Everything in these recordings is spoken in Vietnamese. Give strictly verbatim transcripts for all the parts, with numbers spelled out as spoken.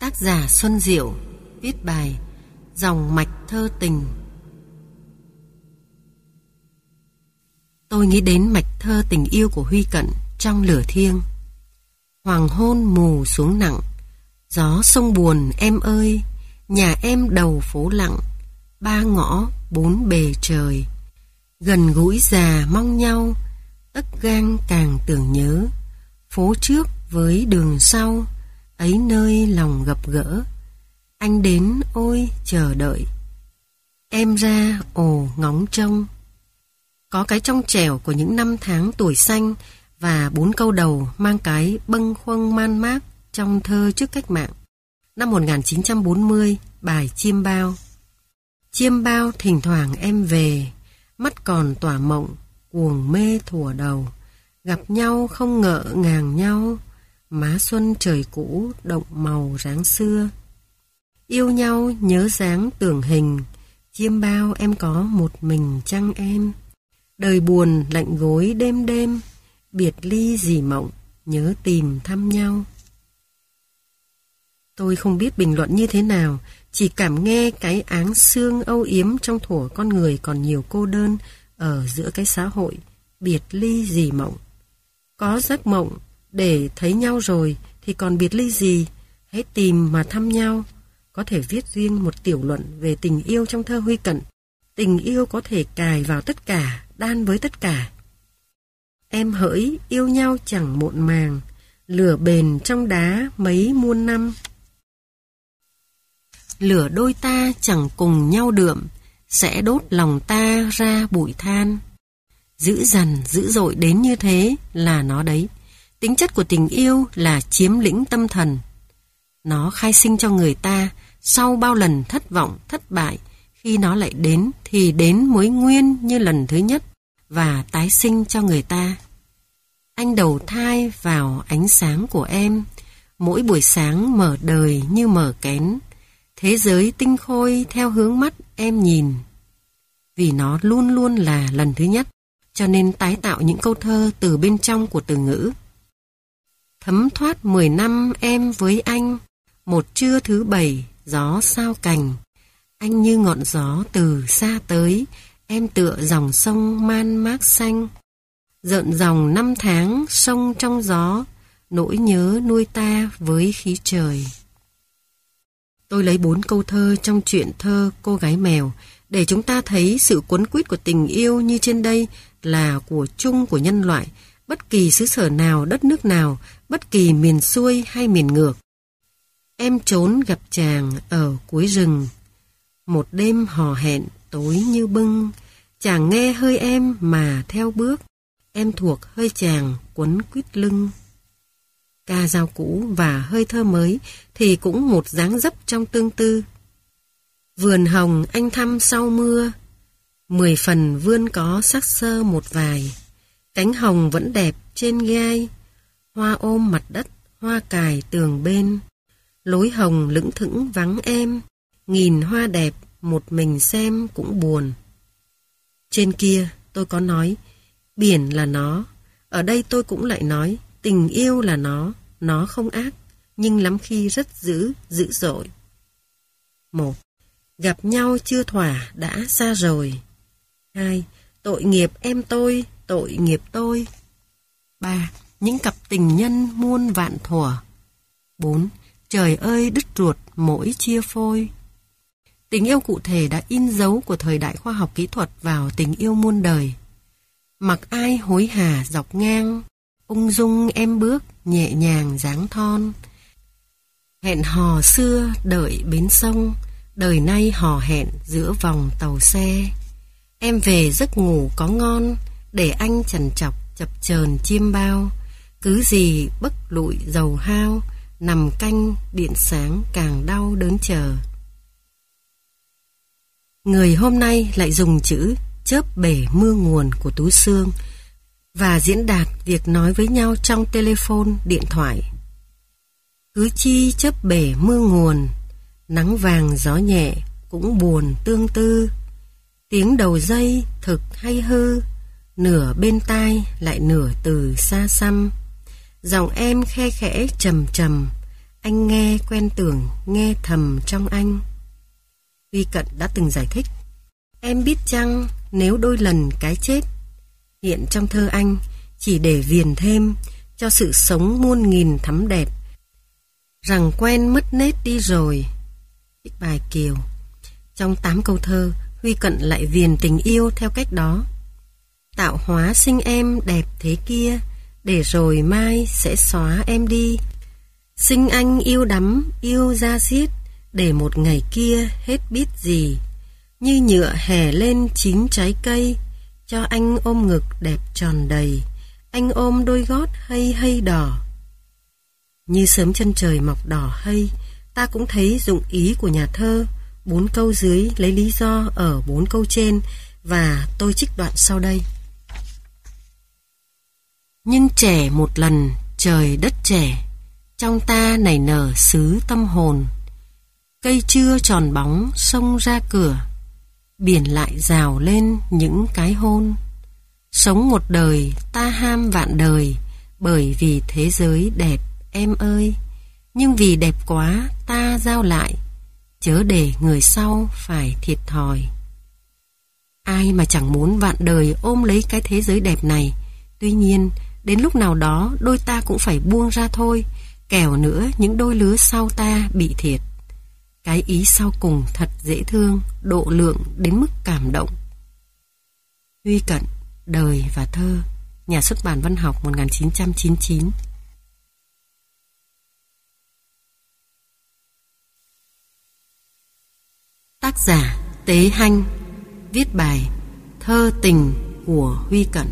Tác giả Xuân Diệu viết bài Dòng mạch thơ tình. Tôi nghĩ đến mạch thơ tình yêu của Huy Cận trong Lửa Thiêng. Hoàng hôn mù xuống nặng, gió sông buồn em ơi, nhà em đầu phố lặng, ba ngõ bốn bề trời. Gần gũi già mong nhau, tấc gang càng tưởng nhớ, phố trước với đường sau, ấy nơi lòng gặp gỡ. Anh đến ôi chờ đợi, em ra ồ ngóng trông. Có cái trong trẻo của những năm tháng tuổi xanh và bốn câu đầu mang cái bâng khuâng man mác trong thơ trước cách mạng. Năm một nghìn chín trăm bốn mươi, bài Chiêm Bao. Chiêm bao thỉnh thoảng em về, mắt còn tỏa mộng, cuồng mê thuở đầu. Gặp nhau không ngợ ngàng nhau, má xuân trời cũ động màu ráng xưa. Yêu nhau nhớ dáng tưởng hình, chiêm bao em có một mình chăng em. Đời buồn lạnh gối đêm đêm, biệt ly dì mộng, nhớ tìm thăm nhau. Tôi không biết bình luận như thế nào, chỉ cảm nghe cái áng xương âu yếm trong thuở con người còn nhiều cô đơn ở giữa cái xã hội, biệt ly dì mộng. Có giấc mộng, để thấy nhau rồi thì còn biệt ly gì, hãy tìm mà thăm nhau. Có thể viết riêng một tiểu luận về tình yêu trong thơ Huy Cận. Tình yêu có thể cài vào tất cả, đan với tất cả. Em hỡi yêu nhau chẳng muộn màng, lửa bền trong đá mấy muôn năm. Lửa đôi ta chẳng cùng nhau đượm, sẽ đốt lòng ta ra bụi than. Dữ dằn dữ dội đến như thế là nó đấy. Tính chất của tình yêu là chiếm lĩnh tâm thần. Nó khai sinh cho người ta sau bao lần thất vọng, thất bại. Khi nó lại đến thì đến mới nguyên như lần thứ nhất và tái sinh cho người ta. Anh đầu thai vào ánh sáng của em, mỗi buổi sáng mở đời như mở kén. Thế giới tinh khôi theo hướng mắt em nhìn. Vì nó luôn luôn là lần thứ nhất, cho nên tái tạo những câu thơ từ bên trong của từ ngữ. Thấm thoát mười năm em với anh, một trưa thứ bảy gió sao cành. Anh như ngọn gió từ xa tới, em tựa dòng sông man mác xanh. Rợn dòng năm tháng sông trong gió, nỗi nhớ nuôi ta với khí trời. Tôi lấy bốn câu thơ trong truyện thơ Cô Gái Mèo để chúng ta thấy sự cuốn quýt của tình yêu như trên đây là của chung của nhân loại, bất kỳ xứ sở nào, đất nước nào, bất kỳ miền xuôi hay miền ngược. Em trốn gặp chàng ở cuối rừng, một đêm hò hẹn tối như bưng. Chàng nghe hơi em mà theo bước, em thuộc hơi chàng quấn quýt lưng. Ca dao cũ và hơi thơ mới thì cũng một dáng dấp trong tương tư. Vườn hồng anh thăm sau mưa, mười phần vươn có sắc sơ một vài. Cánh hồng vẫn đẹp trên gai, hoa ôm mặt đất, hoa cài tường bên. Lối hồng lững thững vắng em, nghìn hoa đẹp một mình xem cũng buồn. Trên kia tôi có nói biển là nó, ở đây tôi cũng lại nói tình yêu là nó. Nó không ác, nhưng lắm khi rất dữ, dữ dội. Một, gặp nhau chưa thỏa đã xa rồi. Hai, tội nghiệp em tôi, tội nghiệp tôi. Ba, những cặp tình nhân muôn vạn thuở. Bốn, trời ơi đứt ruột mỗi chia phôi. Tình yêu cụ thể đã in dấu của thời đại khoa học kỹ thuật vào tình yêu muôn đời. Mặc ai hối hả dọc ngang, ung dung em bước nhẹ nhàng dáng thon. Hẹn hò xưa đợi bến sông, đời nay hò hẹn giữa vòng tàu xe. Em về giấc ngủ có ngon, để anh chằn chọc chập chờn chiêm bao. Cứ gì bấc lụi dầu hao, nằm canh điện sáng càng đau đớn chờ. Người hôm nay lại dùng chữ chớp bể mưa nguồn của Tú Xương và diễn đạt việc nói với nhau trong telephone, điện thoại. Cứ chi chớp bể mưa nguồn, nắng vàng gió nhẹ cũng buồn tương tư. Tiếng đầu dây thực hay hư, nửa bên tai lại nửa từ xa xăm. Giọng em khe khẽ trầm trầm, anh nghe quen tưởng, nghe thầm trong anh. Huy Cận đã từng giải thích: em biết chăng nếu đôi lần cái chết hiện trong thơ anh chỉ để viền thêm cho sự sống muôn nghìn thắm đẹp, rằng quen mất nết đi rồi. Trích bài Kiều. Trong tám câu thơ, Huy Cận lại viền tình yêu theo cách đó: tạo hóa sinh em đẹp thế kia, để rồi mai sẽ xóa em đi. Sinh anh yêu đắm, yêu da diết, để một ngày kia hết biết gì. Như nhựa hẻ lên chín trái cây, cho anh ôm ngực đẹp tròn đầy, anh ôm đôi gót hay hay đỏ. Như sớm chân trời mọc đỏ hay, ta cũng thấy dụng ý của nhà thơ. Bốn câu dưới lấy lý do ở bốn câu trên, và tôi trích đoạn sau đây. Nhưng trẻ một lần trời đất trẻ, trong ta nảy nở xứ tâm hồn. Cây chưa tròn bóng sông ra cửa, biển lại rào lên những cái hôn. Sống một đời ta ham vạn đời, bởi vì thế giới đẹp em ơi. Nhưng vì đẹp quá ta giao lại, chớ để người sau phải thiệt thòi. Ai mà chẳng muốn vạn đời ôm lấy cái thế giới đẹp này. Tuy nhiên, đến lúc nào đó đôi ta cũng phải buông ra thôi, kẻo nữa những đôi lứa sau ta bị thiệt. Cái ý sau cùng thật dễ thương, độ lượng đến mức cảm động. Huy Cận, Đời và Thơ, Nhà xuất bản Văn học một nghìn chín trăm chín mươi chín. Tác giả Tế Hanh. Viết bài Thơ tình của Huy Cận.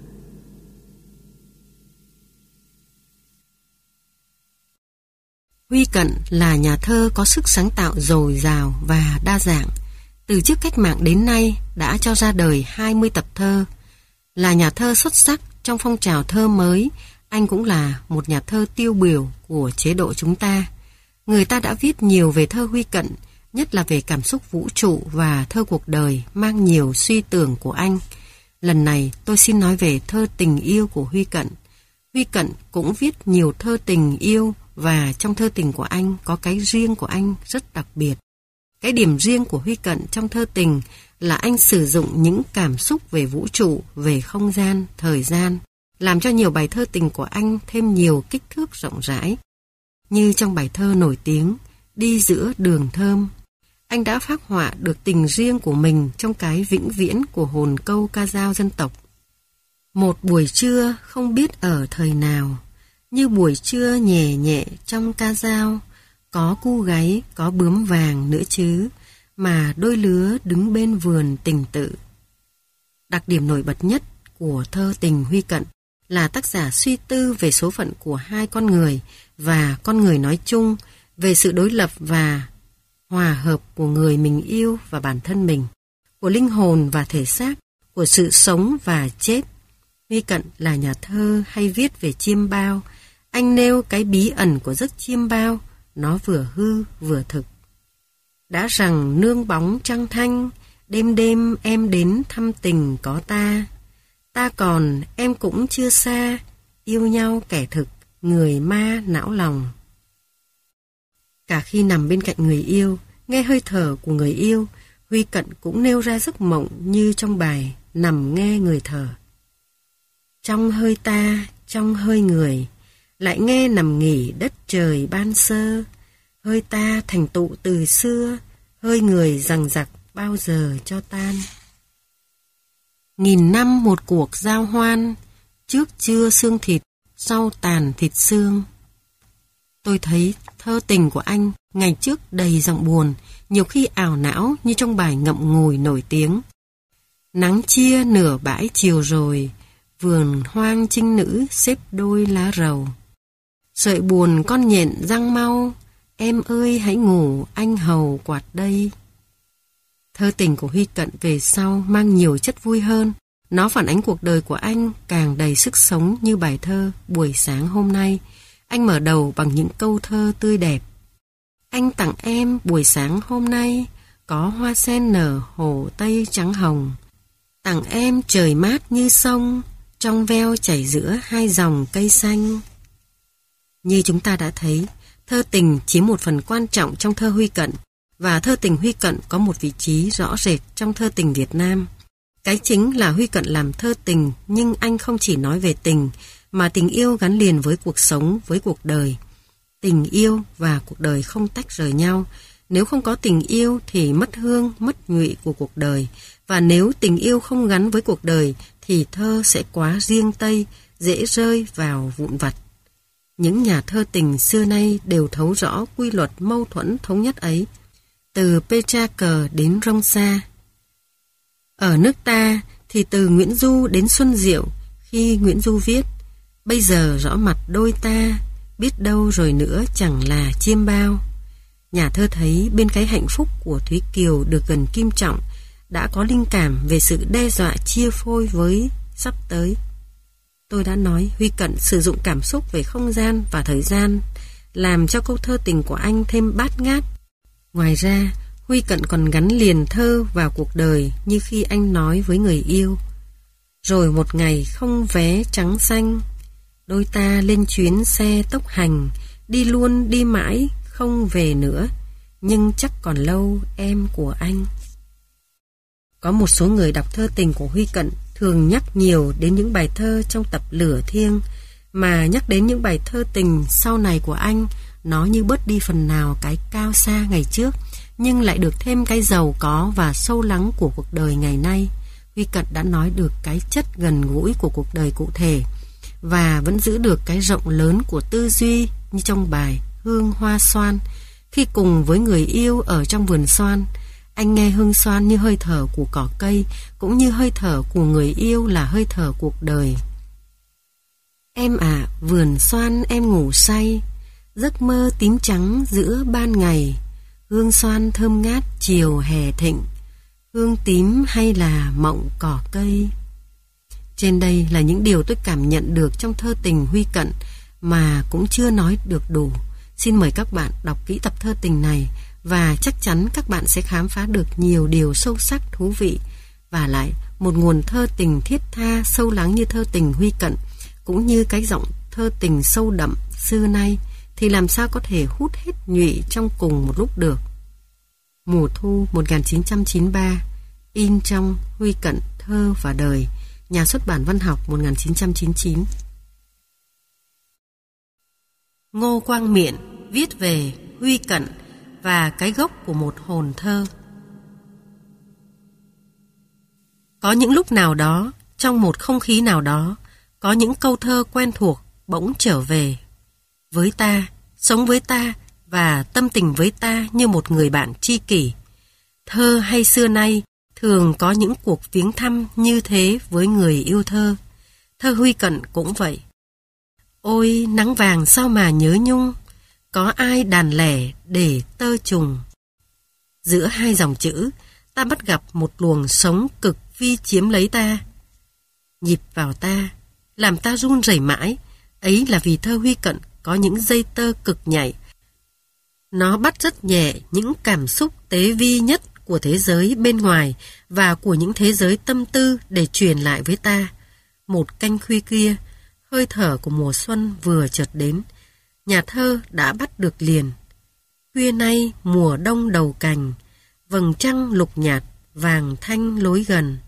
Huy Cận là nhà thơ có sức sáng tạo dồi dào và đa dạng. Từ trước cách mạng đến nay đã cho ra đời hai mươi tập thơ. Là nhà thơ xuất sắc trong phong trào thơ mới, anh cũng là một nhà thơ tiêu biểu của chế độ chúng ta. Người ta đã viết nhiều về thơ Huy Cận, nhất là về cảm xúc vũ trụ và thơ cuộc đời mang nhiều suy tưởng của anh. Lần này tôi xin nói về thơ tình yêu của Huy Cận. Huy Cận cũng viết nhiều thơ tình yêu, và trong thơ tình của anh có cái riêng của anh rất đặc biệt. Cái điểm riêng của Huy Cận trong thơ tình là anh sử dụng những cảm xúc về vũ trụ, về không gian, thời gian, làm cho nhiều bài thơ tình của anh thêm nhiều kích thước rộng rãi. Như trong bài thơ nổi tiếng Đi giữa đường thơm, anh đã phác họa được tình riêng của mình trong cái vĩnh viễn của hồn câu ca dao dân tộc. Một buổi trưa không biết ở thời nào, như buổi trưa nhẹ nhẹ trong ca dao, có cu gáy, có bướm vàng nữa chứ, mà đôi lứa đứng bên vườn tình tự. Đặc điểm nổi bật nhất của thơ tình Huy Cận là tác giả suy tư về số phận của hai con người và con người nói chung, về sự đối lập và hòa hợp của người mình yêu và bản thân mình, của linh hồn và thể xác, của sự sống và chết. Huy Cận là nhà thơ hay viết về chiêm bao. Anh nêu cái bí ẩn của giấc chiêm bao, nó vừa hư vừa thực. Đã rằng nương bóng trăng thanh, đêm đêm em đến thăm tình có ta. Ta còn em cũng chưa xa, yêu nhau kẻ thực, người ma não lòng. Cả khi nằm bên cạnh người yêu, nghe hơi thở của người yêu, Huy Cận cũng nêu ra giấc mộng như trong bài Nằm nghe người thở. Trong hơi ta, trong hơi người, lại nghe nằm nghỉ đất trời ban sơ. Hơi ta thành tụ từ xưa, hơi người rằng giặc bao giờ cho tan. Nghìn năm một cuộc giao hoan, trước trưa xương thịt, sau tàn thịt xương. Tôi thấy thơ tình của anh ngày trước đầy giọng buồn, nhiều khi ảo não như trong bài Ngậm ngùi nổi tiếng. Nắng chia nửa bãi chiều rồi, vườn hoang trinh nữ xếp đôi lá rầu. Sợi buồn con nhện răng mau, em ơi hãy ngủ anh hầu quạt đây. Thơ tình của Huy Cận về sau mang nhiều chất vui hơn. Nó phản ánh cuộc đời của anh càng đầy sức sống như bài thơ Buổi sáng hôm nay. Anh mở đầu bằng những câu thơ tươi đẹp. Anh tặng em buổi sáng hôm nay, có hoa sen nở hồ tây trắng hồng. Tặng em trời mát như sông, trong veo chảy giữa hai dòng cây xanh. Như chúng ta đã thấy, Thơ tình chiếm một phần quan trọng trong thơ Huy Cận, và thơ tình Huy Cận có một vị trí rõ rệt trong thơ tình Việt Nam. Cái chính là Huy Cận làm thơ tình, nhưng anh không chỉ nói về tình, mà tình yêu gắn liền với cuộc sống, với cuộc đời. Tình yêu và cuộc đời không tách rời nhau. Nếu không có tình yêu thì mất hương, mất nhụy của cuộc đời. Và nếu tình yêu không gắn với cuộc đời thì thơ sẽ quá riêng tây, dễ rơi vào vụn vặt. Những nhà thơ tình xưa nay đều thấu rõ quy luật mâu thuẫn thống nhất ấy. Từ Petrarch đến Ronsard. Ở nước ta thì từ Nguyễn Du đến Xuân Diệu, khi Nguyễn Du viết: bây giờ rõ mặt đôi ta, biết đâu rồi nữa chẳng là chiêm bao. Nhà thơ thấy bên cái hạnh phúc của Thúy Kiều được gần Kim Trọng đã có linh cảm về sự đe dọa chia phôi với sắp tới. Tôi đã nói Huy Cận sử dụng cảm xúc về không gian và thời gian, làm cho câu thơ tình của anh thêm bát ngát. Ngoài ra, Huy Cận còn gắn liền thơ vào cuộc đời, như khi anh nói với người yêu: rồi một ngày không vé trắng xanh, đôi ta lên chuyến xe tốc hành, đi luôn đi mãi không về nữa, nhưng chắc còn lâu em của anh. Có một số người đọc thơ tình của Huy Cận thường nhắc nhiều đến những bài thơ trong tập Lửa Thiêng, mà nhắc đến những bài thơ tình sau này của anh, nó như bớt đi phần nào cái cao xa ngày trước, nhưng lại được thêm cái giàu có và sâu lắng của cuộc đời ngày nay. Huy Cận đã nói được cái chất gần gũi của cuộc đời cụ thể, và vẫn giữ được cái rộng lớn của tư duy, như trong bài Hương Hoa Xoan. Khi cùng với người yêu ở trong vườn xoan, anh nghe hương xoan như hơi thở của cỏ cây, cũng như hơi thở của người yêu là hơi thở cuộc đời. Em à, vườn xoan em ngủ say, giấc mơ tím trắng giữa ban ngày, hương xoan thơm ngát chiều hè thịnh, hương tím hay là mộng cỏ cây. Trên đây là những điều tôi cảm nhận được trong thơ tình Huy Cận mà cũng chưa nói được đủ. Xin mời các bạn đọc kỹ tập thơ tình này, và chắc chắn các bạn sẽ khám phá được nhiều điều sâu sắc thú vị. Và lại, một nguồn thơ tình thiết tha sâu lắng như thơ tình Huy Cận, cũng như cái giọng thơ tình sâu đậm xưa nay, thì làm sao có thể hút hết nhụy trong cùng một lúc được. Mùa thu một nghìn chín trăm chín mươi ba, in trong Huy Cận Thơ và Đời, Nhà xuất bản Văn học một nghìn chín trăm chín mươi chín. Ngô Quang Miện viết về Huy Cận và cái gốc của một hồn thơ. Có những lúc nào đó, trong một không khí nào đó, có những câu thơ quen thuộc bỗng trở về với ta, sống với ta và tâm tình với ta như một người bạn tri kỷ. Thơ hay xưa nay thường có những cuộc viếng thăm như thế với người yêu thơ. Thơ Huy Cận cũng vậy. Ôi nắng vàng sao mà nhớ nhung, có ai đàn lẻ để tơ trùng. Giữa hai dòng chữ, ta bắt gặp một luồng sống cực vi chiếm lấy ta, nhịp vào ta, làm ta run rẩy mãi. Ấy là vì thơ Huy Cận có những dây tơ cực nhạy. Nó bắt rất nhẹ những cảm xúc tế vi nhất của thế giới bên ngoài và của những thế giới tâm tư để truyền lại với ta. Một canh khuya kia, hơi thở của mùa xuân vừa chợt đến, nhà thơ đã bắt được liền. Khuya nay mùa đông đầu cành, vầng trăng lục nhạt, vàng thanh lối gần.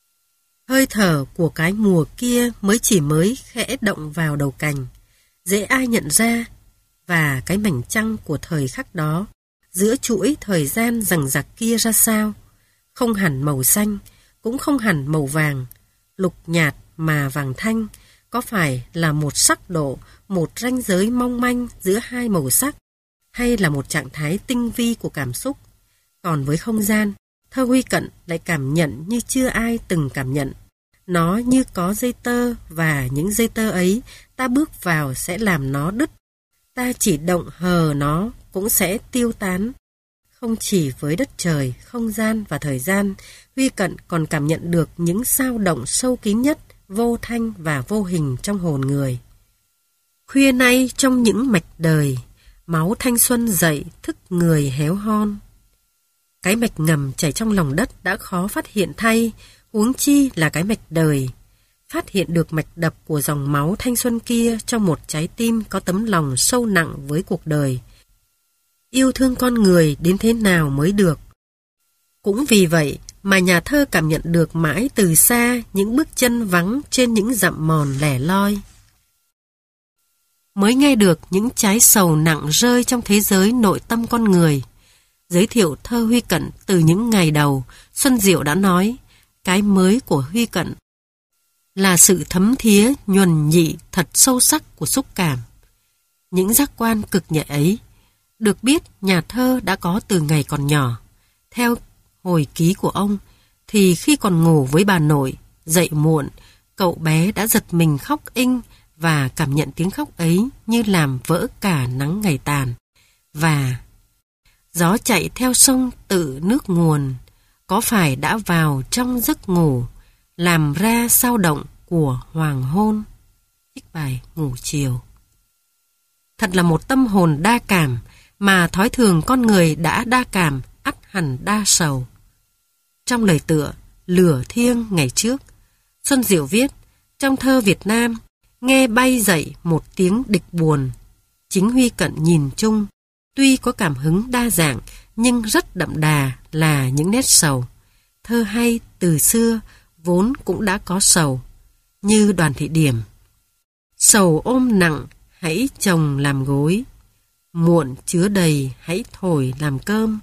Hơi thở của cái mùa kia mới chỉ mới khẽ động vào đầu cành, dễ ai nhận ra, và cái mảnh trăng của thời khắc đó, giữa chuỗi thời gian dằng dặc kia ra sao, không hẳn màu xanh, cũng không hẳn màu vàng, lục nhạt mà vàng thanh, có phải là một sắc độ, một ranh giới mong manh giữa hai màu sắc, hay là một trạng thái tinh vi của cảm xúc? Còn với không gian, thơ Huy Cận lại cảm nhận như chưa ai từng cảm nhận. Nó như có dây tơ, và những dây tơ ấy ta bước vào sẽ làm nó đứt. Ta chỉ động hờ nó cũng sẽ tiêu tán. Không chỉ với đất trời, không gian và thời gian, Huy Cận còn cảm nhận được những dao động sâu kín nhất, vô thanh và vô hình trong hồn người. Khuya nay trong những mạch đời, máu thanh xuân dậy thức người héo hon. Cái mạch ngầm chảy trong lòng đất đã khó phát hiện thay, huống chi là cái mạch đời. Phát hiện được mạch đập của dòng máu thanh xuân kia trong một trái tim có tấm lòng sâu nặng với cuộc đời, yêu thương con người đến thế nào mới được. Cũng vì vậy mà nhà thơ cảm nhận được mãi từ xa những bước chân vắng trên những dặm mòn lẻ loi. Mới nghe được những trái sầu nặng rơi trong thế giới nội tâm con người. Giới thiệu thơ Huy Cận từ những ngày đầu, Xuân Diệu đã nói, cái mới của Huy Cận là sự thấm thía, nhuần nhị, thật sâu sắc của xúc cảm. Những giác quan cực nhạy ấy, được biết nhà thơ đã có từ ngày còn nhỏ. Theo hồi ký của ông, thì khi còn ngủ với bà nội, dậy muộn, cậu bé đã giật mình khóc inh và cảm nhận tiếng khóc ấy như làm vỡ cả nắng ngày tàn. Và gió chạy theo sông tự nước nguồn, có phải đã vào trong giấc ngủ, làm ra sao động của hoàng hôn. Trích bài Ngủ Chiều. Thật là một tâm hồn đa cảm, mà thói thường con người đã đa cảm, ắt hẳn đa sầu. Trong lời tựa Lửa Thiêng ngày trước, Xuân Diệu viết, trong thơ Việt Nam, nghe bay dậy một tiếng địch buồn. Chính Huy Cận nhìn chung, tuy có cảm hứng đa dạng, nhưng rất đậm đà là những nét sầu. Thơ hay từ xưa vốn cũng đã có sầu, như Đoàn Thị Điểm. Sầu ôm nặng, hãy trồng làm gối, muộn chứa đầy, hãy thổi làm cơm.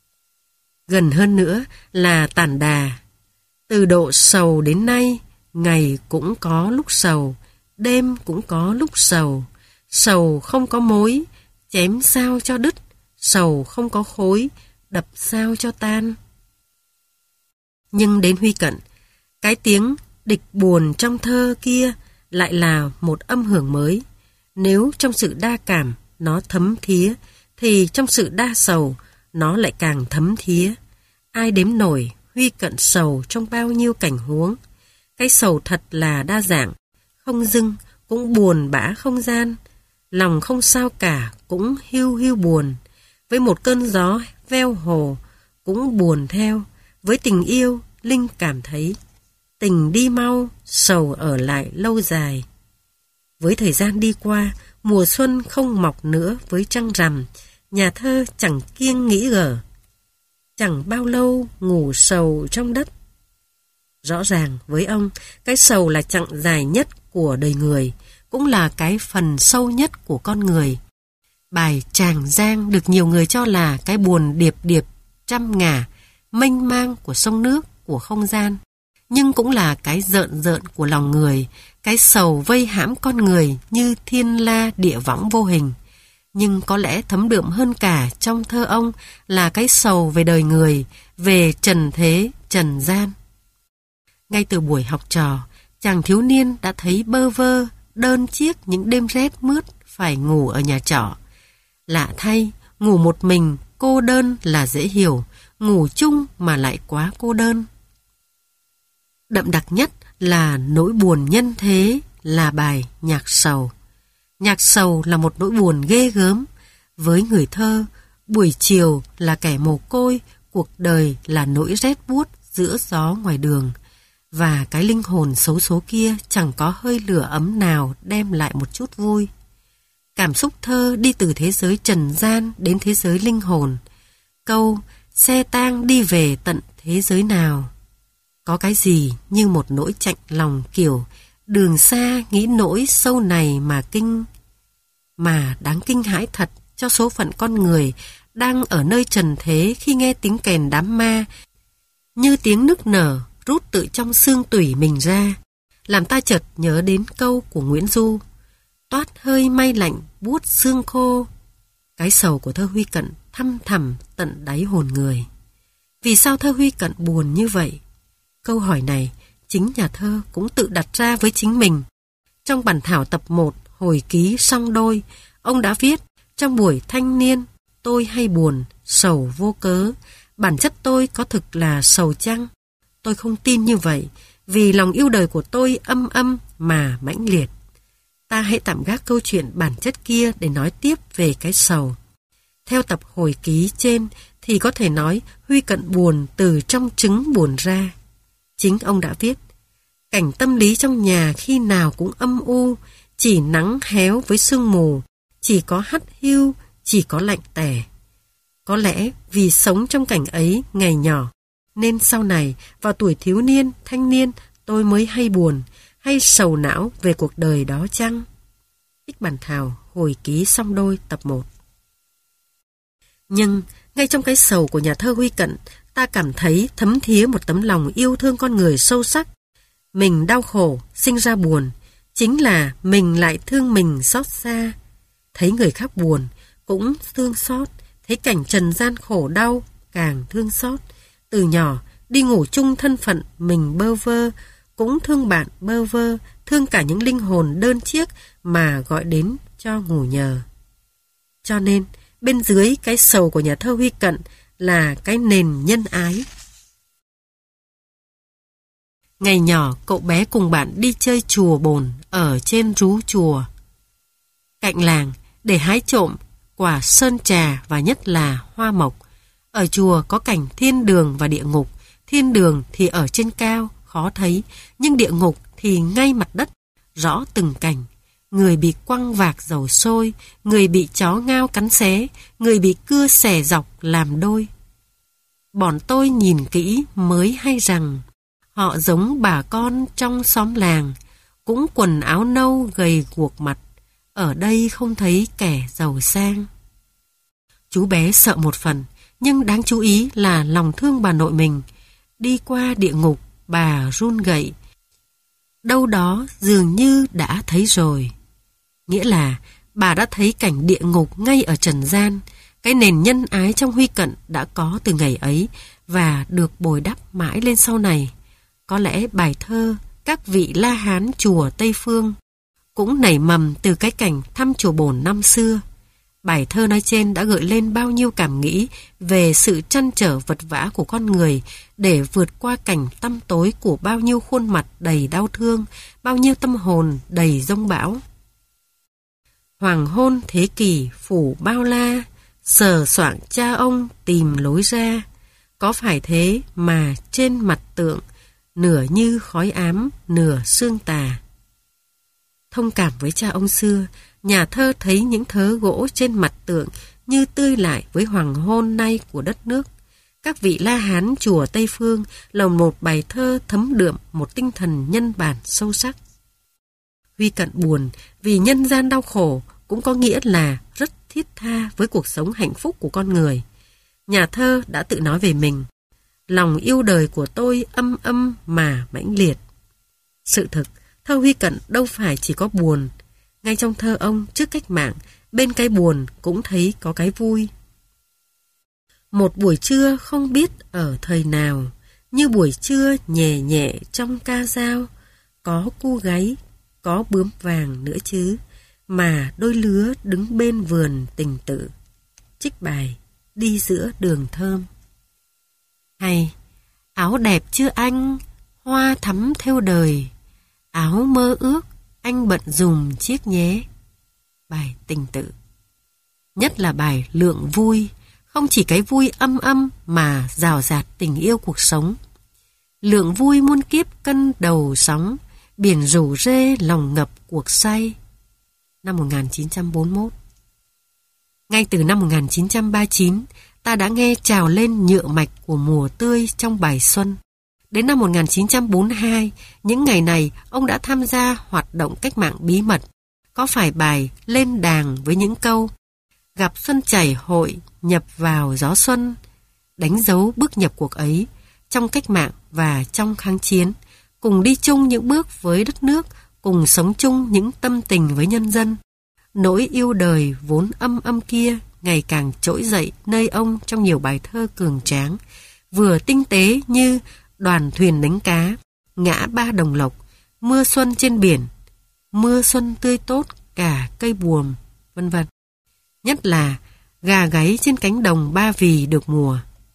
Gần hơn nữa là Tản Đà. Từ độ sầu đến nay, ngày cũng có lúc sầu, đêm cũng có lúc sầu. Sầu không có mối, chém sao cho đứt, sầu không có khối, đập sao cho tan. Nhưng đến Huy Cận, cái tiếng địch buồn trong thơ kia lại là một âm hưởng mới. Nếu trong sự đa cảm nó thấm thía, thì trong sự đa sầu nó lại càng thấm thía. Ai đếm nổi Huy Cận sầu trong bao nhiêu cảnh huống. Cái sầu thật là đa dạng, không dưng cũng buồn bã không gian, lòng không sao cả cũng hiu hiu buồn. Với một cơn gió veo hồ cũng buồn theo. Với tình yêu Linh cảm thấy tình đi mau, sầu ở lại lâu dài. Với thời gian đi qua, mùa xuân không mọc nữa với trăng rằm, nhà thơ chẳng kiêng nghĩ gở. Chẳng bao lâu ngủ sầu trong đất. Rõ ràng với ông, cái sầu là chặng dài nhất của đời người, cũng là cái phần sâu nhất của con người. Bài Tràng Giang được nhiều người cho là cái buồn điệp điệp, trăm ngả, mênh mang của sông nước, của không gian. Nhưng cũng là cái rợn rợn của lòng người, cái sầu vây hãm con người như thiên la địa võng vô hình. Nhưng có lẽ thấm đượm hơn cả trong thơ ông là cái sầu về đời người, về trần thế, trần gian. Ngay từ buổi học trò, chàng thiếu niên đã thấy bơ vơ, đơn chiếc những đêm rét mướt phải ngủ ở nhà trọ. Lạ thay, ngủ một mình, cô đơn là dễ hiểu, ngủ chung mà lại quá cô đơn. Đậm đặc nhất là nỗi buồn nhân thế là bài Nhạc Sầu. Nhạc sầu là một nỗi buồn ghê gớm. Với người thơ, buổi chiều là kẻ mồ côi, cuộc đời là nỗi rét buốt giữa gió ngoài đường. Và cái linh hồn xấu số kia chẳng có hơi lửa ấm nào đem lại một chút vui. Cảm xúc thơ đi từ thế giới trần gian đến thế giới linh hồn. Câu xe tang đi về tận thế giới nào? Có cái gì như một nỗi chạnh lòng kiểu đường xa nghĩ nỗi sâu này mà kinh. Mà đáng kinh hãi thật cho số phận con người đang ở nơi trần thế khi nghe tiếng kèn đám ma, như tiếng nức nở rút tự trong xương tủy mình ra, làm ta chợt nhớ đến câu của Nguyễn Du: toát hơi may lạnh buốt xương khô. Cái sầu của thơ Huy Cận thăm thẳm tận đáy hồn người. Vì sao thơ Huy Cận buồn như vậy? Câu hỏi này chính nhà thơ cũng tự đặt ra với chính mình. Trong bản thảo tập một hồi ký Song Đôi, ông đã viết: trong buổi thanh niên tôi hay buồn, sầu vô cớ. Bản chất tôi có thực là sầu chăng? Tôi không tin như vậy, vì lòng yêu đời của tôi âm âm mà mãnh liệt. Ta hãy tạm gác câu chuyện bản chất kia để nói tiếp về cái sầu. Theo tập hồi ký trên thì có thể nói Huy Cận buồn từ trong trứng buồn ra. Chính ông đã viết: cảnh tâm lý trong nhà khi nào cũng âm u, chỉ nắng héo với sương mù, chỉ có hắt hiu, chỉ có lạnh tẻ. Có lẽ vì sống trong cảnh ấy ngày nhỏ, nên sau này vào tuổi thiếu niên, thanh niên tôi mới hay buồn, hay sầu não về cuộc đời đó chăng? Ích Bản Thảo, hồi ký song đôi tập một. Nhưng ngay trong cái sầu của nhà thơ Huy Cận, ta cảm thấy thấm thía một tấm lòng yêu thương con người sâu sắc. Mình đau khổ, sinh ra buồn, chính là mình lại thương mình xót xa. Thấy người khác buồn, cũng thương xót, thấy cảnh trần gian khổ đau, càng thương xót. Từ nhỏ, đi ngủ chung thân phận mình bơ vơ, cũng thương bạn bơ vơ, thương cả những linh hồn đơn chiếc mà gọi đến cho ngủ nhờ. Cho nên, bên dưới cái sầu của nhà thơ Huy Cận là cái nền nhân ái. Ngày nhỏ, cậu bé cùng bạn đi chơi chùa Bồn ở trên rú chùa cạnh làng để hái trộm quả sơn trà và nhất là hoa mộc. Ở chùa có cảnh thiên đường và địa ngục. Thiên đường thì ở trên cao, khó thấy, nhưng địa ngục thì ngay mặt đất, rõ từng cảnh. Người bị quăng vạc dầu sôi, người bị chó ngao cắn xé, người bị cưa xẻ dọc làm đôi. Bọn tôi nhìn kỹ mới hay rằng họ giống bà con trong xóm làng, cũng quần áo nâu gầy guộc mặt, ở đây không thấy kẻ giàu sang. Chú bé sợ một phần, nhưng đáng chú ý là lòng thương bà nội mình. Đi qua địa ngục, bà run gậy. Đâu đó dường như đã thấy rồi. Nghĩa là bà đã thấy cảnh địa ngục ngay ở trần gian. Cái nền nhân ái trong Huy Cận đã có từ ngày ấy và được bồi đắp mãi lên sau này. Có lẽ bài thơ Các vị La Hán chùa Tây Phương cũng nảy mầm từ cái cảnh thăm chùa Bồn năm xưa. Bài thơ nói trên đã gợi lên bao nhiêu cảm nghĩ về sự trăn trở vật vã của con người để vượt qua cảnh tăm tối của bao nhiêu khuôn mặt đầy đau thương, bao nhiêu tâm hồn đầy giông bão. Hoàng hôn thế kỷ phủ bao la, sờ soạng cha ông tìm lối ra. Có phải thế mà trên mặt tượng, nửa như khói ám, nửa sương tà. Thông cảm với cha ông xưa, nhà thơ thấy những thớ gỗ trên mặt tượng như tươi lại với hoàng hôn nay của đất nước. Các vị La Hán chùa Tây Phương là một bài thơ thấm đượm một tinh thần nhân bản sâu sắc. Huy Cận buồn vì nhân gian đau khổ cũng có nghĩa là rất thiết tha với cuộc sống hạnh phúc của con người. Nhà thơ đã tự nói về mình: lòng yêu đời của tôi âm âm mà mãnh liệt. Sự thực, thơ Huy Cận đâu phải chỉ có buồn. Ngay trong thơ ông trước cách mạng, bên cái buồn cũng thấy có cái vui. Một buổi trưa không biết ở thời nào, như buổi trưa nhẹ nhẹ trong ca dao, có cu gáy, có bướm vàng nữa chứ, mà đôi lứa đứng bên vườn tình tự. Trích bài Đi giữa đường thơm. Hay áo đẹp chưa anh, hoa thắm theo đời, áo mơ ước anh bận dùm chiếc nhé. Bài tình tự. Nhất là bài lượng vui, không chỉ cái vui âm âm mà rào rạt tình yêu cuộc sống. Lượng vui muôn kiếp cân đầu sóng, biển rủ rê lòng ngập cuộc say. Năm một nghìn chín trăm bốn mươi mốt. Ngay từ năm một nghìn chín trăm ba mươi chín, ta đã nghe trào lên nhựa mạch của mùa tươi trong bài xuân. Đến năm một nghìn chín trăm bốn mươi hai, những ngày này ông đã tham gia hoạt động cách mạng bí mật. Có phải bài Lên đàng với những câu gặp xuân chảy hội, nhập vào gió xuân, đánh dấu bước nhập cuộc ấy trong cách mạng và trong kháng chiến, cùng đi chung những bước với đất nước, cùng sống chung những tâm tình với nhân dân. Nỗi yêu đời vốn âm âm kia ngày càng trỗi dậy nơi ông trong nhiều bài thơ cường tráng, vừa tinh tế như Đoàn thuyền đánh cá, Ngã ba đồng lộc, Mưa xuân trên biển, Mưa xuân tươi tốt cả cây buồm, vân vân. Nhất là Gà gáy trên cánh đồng Ba Vì được mùa.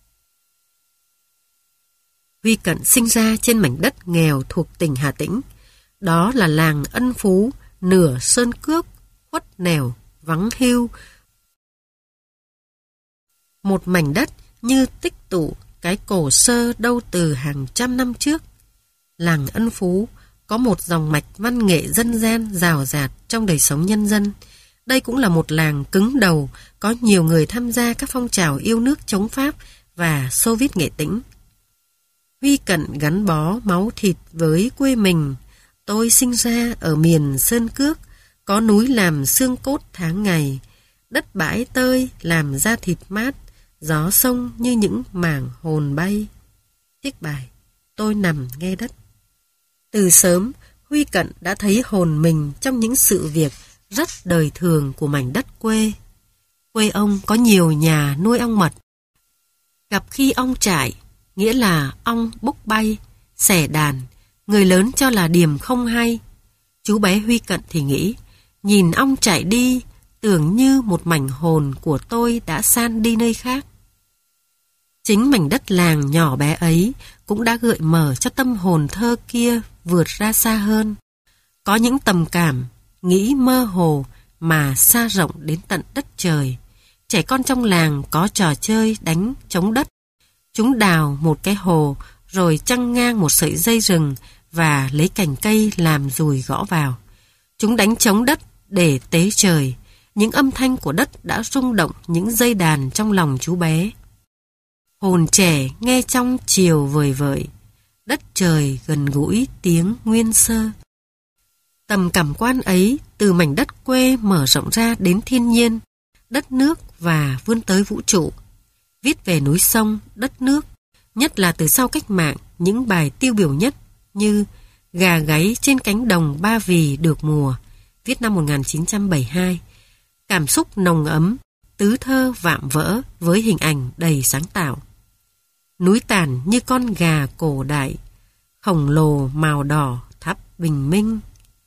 Huy Cận sinh ra trên mảnh đất nghèo thuộc tỉnh Hà Tĩnh. Đó là làng Ân Phú, nửa sơn cước, khuất nẻo, vắng hiu. Một mảnh đất như tích tụ cái cổ sơ đâu từ hàng trăm năm trước. Làng Ân Phú có một dòng mạch văn nghệ dân gian rào rạt trong đời sống nhân dân. Đây cũng là một làng cứng đầu, có nhiều người tham gia các phong trào yêu nước chống Pháp và Xô Viết Nghệ Tĩnh. Huy Cận gắn bó máu thịt với quê mình. Tôi sinh ra ở miền sơn cước, có núi làm xương cốt tháng ngày, đất bãi tơi làm da thịt mát, gió sông như những mảng hồn bay. Trích bài: Tôi nằm nghe đất. Từ sớm, Huy Cận đã thấy hồn mình trong những sự việc rất đời thường của mảnh đất quê. Quê ông có nhiều nhà nuôi ong mật. Gặp khi ong chạy, nghĩa là ong bốc bay, xẻ đàn, người lớn cho là điềm không hay. Chú bé Huy Cận thì nghĩ, nhìn ong chạy đi, tưởng như một mảnh hồn của tôi đã san đi nơi khác. Chính mảnh đất làng nhỏ bé ấy cũng đã gợi mở cho tâm hồn thơ kia vượt ra xa hơn. Có những tầm cảm, nghĩ mơ hồ mà xa rộng đến tận đất trời. Trẻ con trong làng có trò chơi đánh chống đất. Chúng đào một cái hồ rồi chăng ngang một sợi dây rừng và lấy cành cây làm dùi gõ vào. Chúng đánh chống đất để tế trời. Những âm thanh của đất đã rung động những dây đàn trong lòng chú bé. Hồn trẻ nghe trong chiều vời vợi, đất trời gần gũi tiếng nguyên sơ. Tầm cảm quan ấy từ mảnh đất quê mở rộng ra đến thiên nhiên, đất nước và vươn tới vũ trụ. Viết về núi sông, đất nước, nhất là từ sau cách mạng, những bài tiêu biểu nhất như Gà gáy trên cánh đồng Ba Vì được mùa, viết năm một nghìn chín trăm bảy mươi hai. Cảm xúc nồng ấm, tứ thơ vạm vỡ với hình ảnh đầy sáng tạo. Núi Tản như con gà cổ đại, khổng lồ màu đỏ thắp bình minh.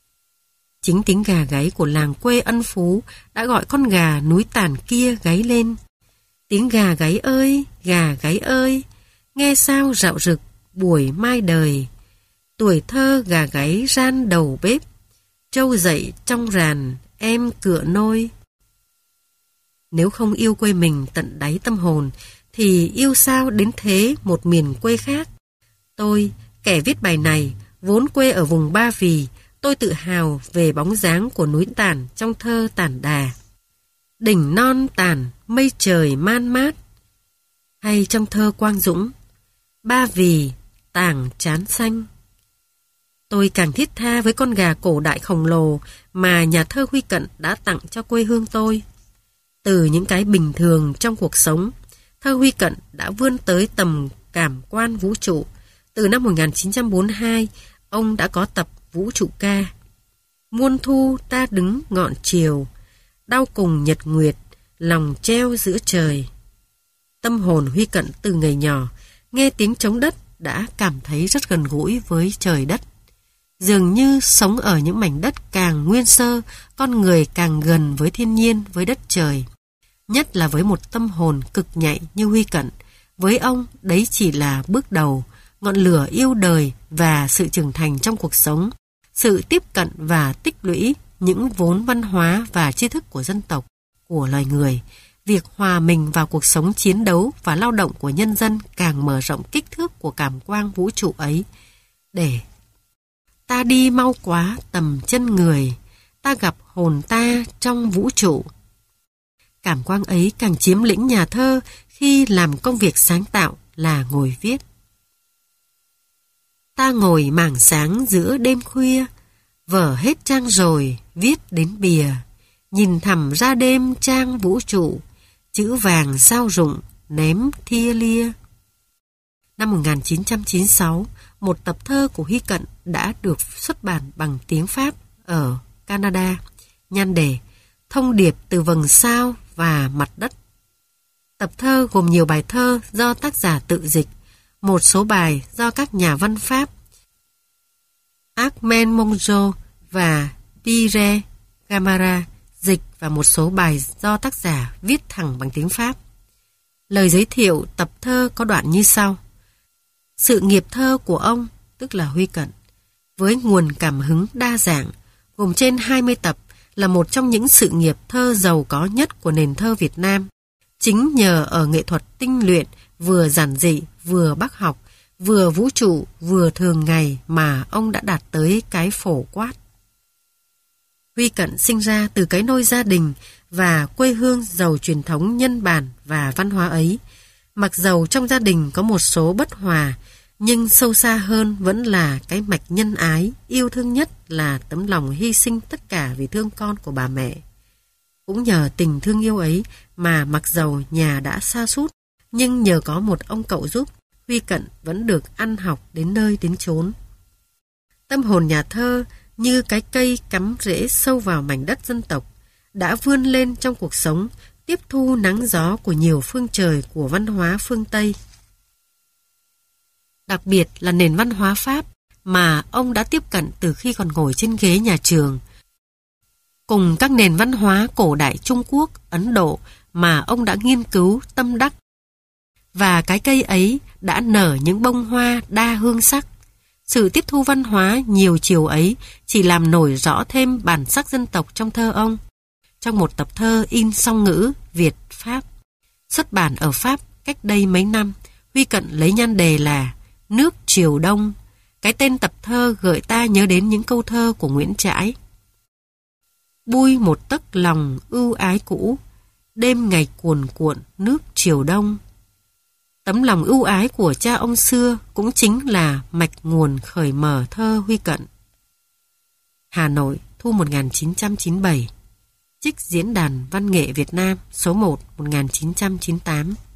Chính tiếng gà gáy của làng quê Ân Phú đã gọi con gà núi Tản kia gáy lên. Tiếng gà gáy ơi, gà gáy ơi, nghe sao rạo rực buổi mai đời. Tuổi thơ gà gáy ran đầu bếp, trâu dậy trong ràn em cựa nôi. Nếu không yêu quê mình tận đáy tâm hồn, thì yêu sao đến thế một miền quê khác. Tôi, kẻ viết bài này, vốn quê ở vùng Ba Vì, tôi tự hào về bóng dáng của núi Tản trong thơ Tản Đà. Đỉnh non tàn, mây trời man mát. Hay trong thơ Quang Dũng, Ba Vì, tảng chán xanh. Tôi càng thiết tha với con gà cổ đại khổng lồ mà nhà thơ Huy Cận đã tặng cho quê hương tôi. Từ những cái bình thường trong cuộc sống, thơ Huy Cận đã vươn tới tầm cảm quan vũ trụ. Từ năm một nghìn chín trăm bốn mươi hai, ông đã có tập Vũ trụ ca. Muôn thu ta đứng ngọn chiều, đau cùng nhật nguyệt, lòng treo giữa trời. Tâm hồn Huy Cận từ ngày nhỏ, nghe tiếng trống đất đã cảm thấy rất gần gũi với trời đất. Dường như sống ở những mảnh đất càng nguyên sơ, con người càng gần với thiên nhiên, với đất trời. Nhất là với một tâm hồn cực nhạy như Huy Cận, với ông đấy chỉ là bước đầu, ngọn lửa yêu đời và sự trưởng thành trong cuộc sống, sự tiếp cận và tích lũy những vốn văn hóa và tri thức của dân tộc, của loài người. Việc hòa mình vào cuộc sống chiến đấu và lao động của nhân dân càng mở rộng kích thước của cảm quang vũ trụ ấy. Để ta đi mau quá tầm chân người, ta gặp hồn ta trong vũ trụ. Cảm quang ấy càng chiếm lĩnh nhà thơ khi làm công việc sáng tạo là ngồi viết. Ta ngồi mảng sáng giữa đêm khuya, vở hết trang rồi, viết đến bìa, nhìn thẳm ra đêm trang vũ trụ, chữ vàng sao rụng, ném thia lia. Năm một nghìn chín trăm chín mươi sáu, một tập thơ của Huy Cận đã được xuất bản bằng tiếng Pháp ở Canada, nhan đề Thông điệp từ vầng sao và mặt đất. Tập thơ gồm nhiều bài thơ do tác giả tự dịch, một số bài do các nhà văn Pháp Armand Mongeau và Pierre Gamara dịch và một số bài do tác giả viết thẳng bằng tiếng Pháp. Lời giới thiệu tập thơ có đoạn như sau. Sự nghiệp thơ của ông, tức là Huy Cận, với nguồn cảm hứng đa dạng, gồm trên hai mươi tập, là một trong những sự nghiệp thơ giàu có nhất của nền thơ Việt Nam. Chính nhờ ở nghệ thuật tinh luyện, vừa giản dị, vừa bác học, vừa vũ trụ, vừa thường ngày mà ông đã đạt tới cái phổ quát. Huy Cận sinh ra từ cái nôi gia đình và quê hương giàu truyền thống nhân bản và văn hóa ấy. Mặc dầu trong gia đình có một số bất hòa, nhưng sâu xa hơn vẫn là cái mạch nhân ái, yêu thương nhất là tấm lòng hy sinh tất cả vì thương con của bà mẹ. Cũng nhờ tình thương yêu ấy mà mặc dầu nhà đã sa sút, nhưng nhờ có một ông cậu giúp, Huy Cận vẫn được ăn học đến nơi đến chốn. Tâm hồn nhà thơ như cái cây cắm rễ sâu vào mảnh đất dân tộc, đã vươn lên trong cuộc sống, tiếp thu nắng gió của nhiều phương trời của văn hóa phương Tây. Đặc biệt là nền văn hóa Pháp mà ông đã tiếp cận từ khi còn ngồi trên ghế nhà trường, cùng các nền văn hóa cổ đại Trung Quốc, Ấn Độ mà ông đã nghiên cứu tâm đắc. Và cái cây ấy đã nở những bông hoa đa hương sắc. Sự tiếp thu văn hóa nhiều chiều ấy chỉ làm nổi rõ thêm bản sắc dân tộc trong thơ ông. Trong một tập thơ in song ngữ Việt-Pháp, xuất bản ở Pháp cách đây mấy năm, Huy Cận lấy nhan đề là Nước Triều Đông. Cái tên tập thơ gợi ta nhớ đến những câu thơ của Nguyễn Trãi. Bui một tấc lòng ưu ái cũ, đêm ngày cuồn cuộn nước Triều Đông. Tấm lòng ưu ái của cha ông xưa cũng chính là mạch nguồn khởi mở thơ Huy Cận. Hà Nội, thu một nghìn chín trăm chín mươi bảy. Trích Diễn đàn Văn nghệ Việt Nam số một, một nghìn chín trăm chín mươi tám.